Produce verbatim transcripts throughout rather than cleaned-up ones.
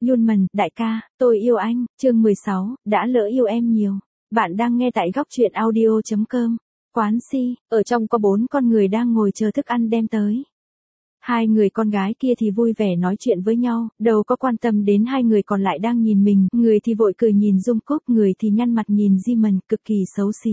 Yunman, đại ca, tôi yêu anh, chương mười sáu, đã lỡ yêu em nhiều. Bạn đang nghe tại góc truyện audio chấm com. Quán Si, ở trong có bốn con người đang ngồi chờ thức ăn đem tới. Hai người con gái kia thì vui vẻ nói chuyện với nhau, đâu có quan tâm đến hai người còn lại đang nhìn mình, người thì vội cười nhìn Jungkook, người thì nhăn mặt nhìn Jimin, cực kỳ xấu xí.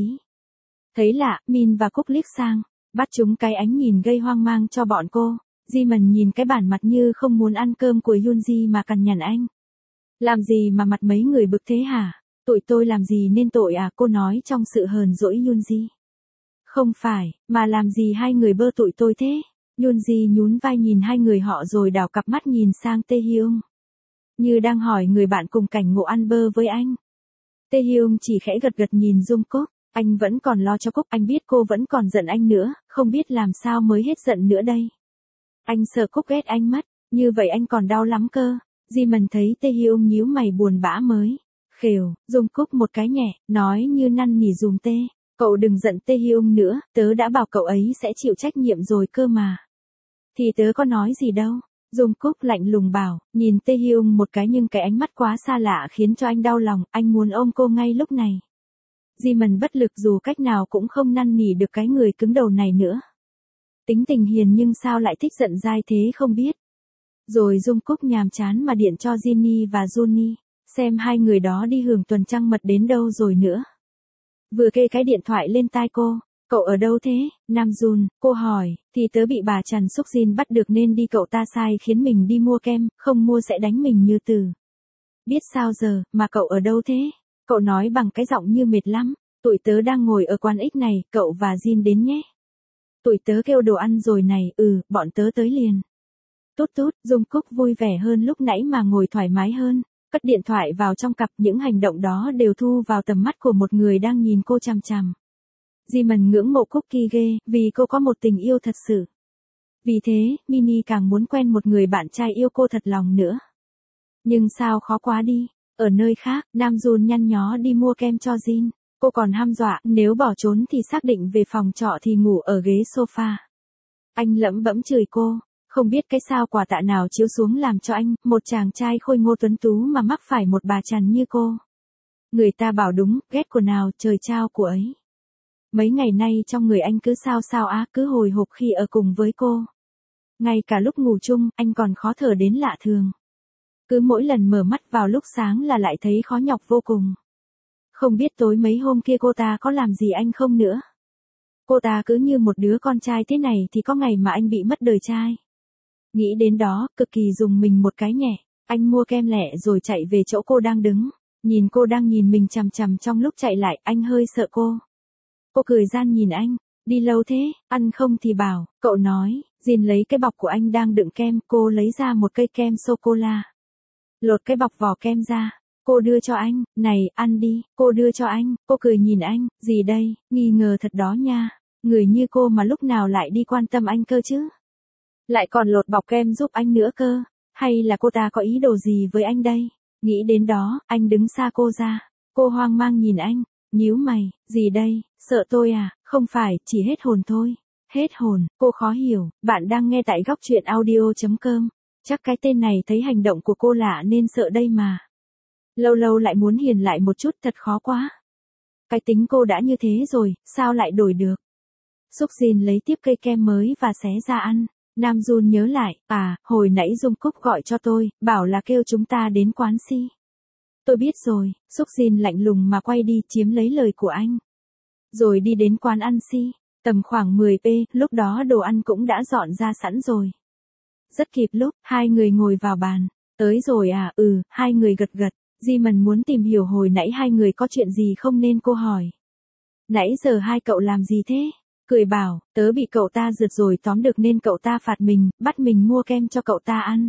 Thấy lạ, Min và Cúc liếc sang, bắt chúng cái ánh nhìn gây hoang mang cho bọn cô. Jimin nhìn cái bản mặt như không muốn ăn cơm của Yoonji mà cằn nhằn anh. Làm gì mà mặt mấy người bực thế hả? Tụi tôi làm gì nên tội à? Cô nói trong sự hờn dỗi Yoonji. Không phải, mà làm gì hai người bơ tụi tôi thế? Yoonji nhún vai nhìn hai người họ rồi đảo cặp mắt nhìn sang Taehyung. Như đang hỏi người bạn cùng cảnh ngộ ăn bơ với anh. Taehyung chỉ khẽ gật gật nhìn Jungkook. Anh vẫn còn lo cho Cúc, anh biết cô vẫn còn giận anh nữa, không biết làm sao mới hết giận nữa đây. Anh sợ Cúc ghét anh mất, như vậy anh còn đau lắm cơ. Jimin thấy Taehyung nhíu mày buồn bã mới. Khều, Jungkook một cái nhẹ, nói như năn nỉ dùm Tê. Cậu đừng giận Taehyung nữa, tớ đã bảo cậu ấy sẽ chịu trách nhiệm rồi cơ mà. Thì tớ có nói gì đâu. Jungkook lạnh lùng bảo, nhìn Taehyung một cái nhưng cái ánh mắt quá xa lạ khiến cho anh đau lòng, anh muốn ôm cô ngay lúc này. Jimin bất lực dù cách nào cũng không năn nỉ được cái người cứng đầu này nữa. Tính tình hiền nhưng sao lại thích giận dai thế không biết. Rồi Jungkook nhàm chán mà điện cho Jinny và Juni, xem hai người đó đi hưởng tuần trăng mật đến đâu rồi nữa. Vừa kê cái điện thoại lên tai cô, cậu ở đâu thế, Namjoon, cô hỏi, thì tớ bị bà Trần Súc Jin bắt được nên đi, cậu ta sai khiến mình đi mua kem, không mua sẽ đánh mình như từ. Biết sao giờ, mà cậu ở đâu thế? Cậu nói bằng cái giọng như mệt lắm, tụi tớ đang ngồi ở quán X này, cậu và Jin đến nhé. Tụi tớ kêu đồ ăn rồi này, ừ, bọn tớ tới liền. Tút tút, Jungkook vui vẻ hơn lúc nãy mà ngồi thoải mái hơn, cất điện thoại vào trong cặp, những hành động đó đều thu vào tầm mắt của một người đang nhìn cô chằm chằm. Jimin ngưỡng mộ Cookie ghê, vì cô có một tình yêu thật sự. Vì thế, Mini càng muốn quen một người bạn trai yêu cô thật lòng nữa. Nhưng sao khó quá đi. Ở nơi khác, Namjoon nhăn nhó đi mua kem cho Jin. Cô còn hăm dọa, nếu bỏ trốn thì xác định về phòng trọ thì ngủ ở ghế sofa. Anh lẩm bẩm chửi cô, không biết cái sao quả tạ nào chiếu xuống làm cho anh, một chàng trai khôi ngô tuấn tú mà mắc phải một bà chằn như cô. Người ta bảo đúng, ghét của nào trời trao của ấy. Mấy ngày nay trong người anh cứ sao sao á, cứ hồi hộp khi ở cùng với cô. Ngay cả lúc ngủ chung, anh còn khó thở đến lạ thường. Cứ mỗi lần mở mắt vào lúc sáng là lại thấy khó nhọc vô cùng. Không biết tối mấy hôm kia cô ta có làm gì anh không nữa. Cô ta cứ như một đứa con trai thế này thì có ngày mà anh bị mất đời trai. Nghĩ đến đó, cực kỳ dùng mình một cái nhẹ. Anh mua kem lẹ rồi chạy về chỗ cô đang đứng. Nhìn cô đang nhìn mình chằm chằm trong lúc chạy lại, anh hơi sợ cô. Cô cười gian nhìn anh, đi lâu thế, ăn không thì bảo, cậu nói, Jin lấy cái bọc của anh đang đựng kem, cô lấy ra một cây kem sô-cô-la. Lột cái bọc vỏ kem ra, cô đưa cho anh, này, ăn đi, cô đưa cho anh, cô cười nhìn anh, gì đây, nghi ngờ thật đó nha, người như cô mà lúc nào lại đi quan tâm anh cơ chứ. Lại còn lột bọc kem giúp anh nữa cơ, hay là cô ta có ý đồ gì với anh đây? Nghĩ đến đó, anh đứng xa cô ra, cô hoang mang nhìn anh, nhíu mày, gì đây, sợ tôi à, không phải, chỉ hết hồn thôi. Hết hồn, cô khó hiểu, bạn đang nghe tại góc truyện audio chấm com. Chắc cái tên này thấy hành động của cô lạ nên sợ đây mà. Lâu lâu lại muốn hiền lại một chút, thật khó quá. Cái tính cô đã như thế rồi, sao lại đổi được? Súc Jin lấy tiếp cây kem mới và xé ra ăn. Namjoon nhớ lại, à, hồi nãy Jungkook gọi cho tôi, bảo là kêu chúng ta đến quán Si. Tôi biết rồi, Súc Jin lạnh lùng mà quay đi chiếm lấy lời của anh. Rồi đi đến quán ăn Si, tầm khoảng mười phút, lúc đó đồ ăn cũng đã dọn ra sẵn rồi. Rất kịp lúc, hai người ngồi vào bàn. Tới rồi à, ừ, hai người gật gật. Jimin muốn tìm hiểu hồi nãy hai người có chuyện gì không nên cô hỏi. Nãy giờ hai cậu làm gì thế? Cười bảo, tớ bị cậu ta rượt rồi tóm được nên cậu ta phạt mình, bắt mình mua kem cho cậu ta ăn.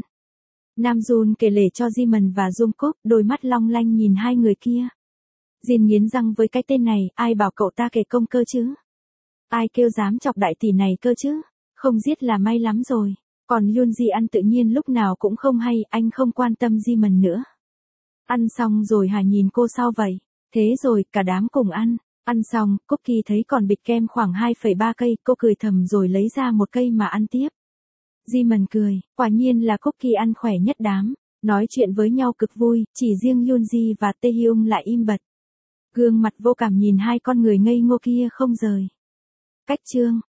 Namjoon kể lể cho Jimin và Jungkook, đôi mắt long lanh nhìn hai người kia. Jin nghiến răng với cái tên này, ai bảo cậu ta kể công cơ chứ? Ai kêu dám chọc đại tỷ này cơ chứ? Không giết là may lắm rồi. Còn Yoonji ăn tự nhiên lúc nào cũng không hay, anh không quan tâm Jimin nữa. Ăn xong rồi hả nhìn cô sao vậy? Thế rồi, cả đám cùng ăn. Ăn xong, Cookie thấy còn bịch kem khoảng hai phẩy ba cây, cô cười thầm rồi lấy ra một cây mà ăn tiếp. Jimin cười, quả nhiên là Cookie ăn khỏe nhất đám. Nói chuyện với nhau cực vui, chỉ riêng Yoonji và Taehyung lại im bặt. Gương mặt vô cảm nhìn hai con người ngây ngô kia không rời. Cách chương